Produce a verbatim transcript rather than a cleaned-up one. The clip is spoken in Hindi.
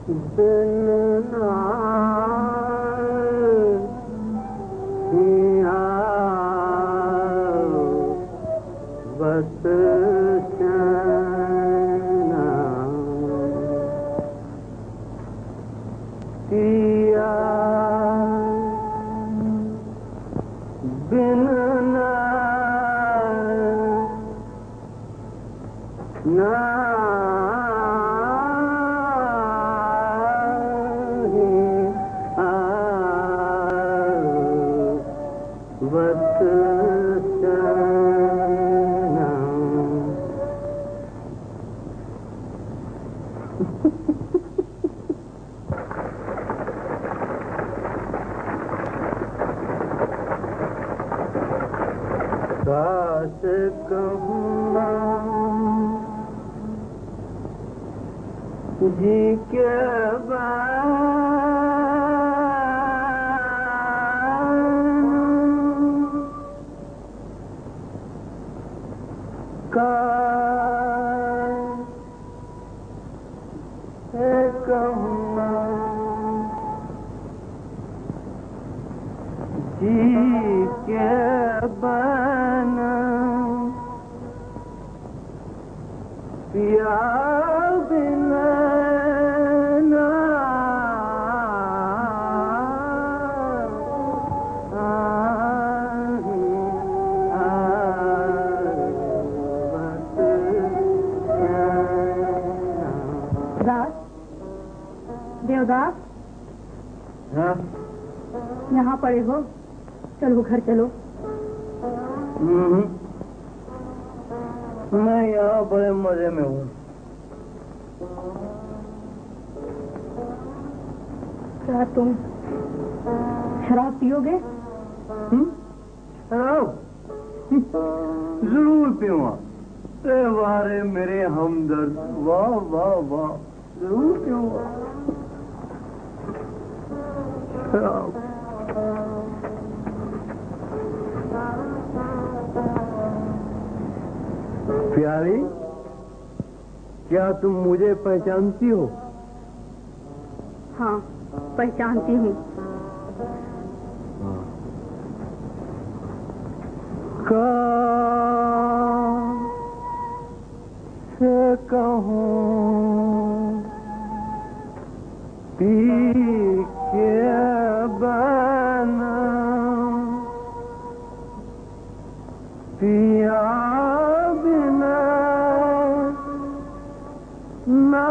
जी के का जी के बना पिया बिना देवदास, हाँ? यहाँ पड़े हो, चलो घर चलो। हम्म, मैं यहाँ बड़े मजे में हूँ। क्या तुम शराब पियोगे? शराब जरूर पीऊंगा। ए वारे मेरे हमदर्द, वाह वाह वाह, जरूर पीऊंगा शराब। प्यारी, क्या तुम मुझे पहचानती हो? हाँ, पहचानती हूँ। कैसे कहूँ पी के बना पिया बिना ना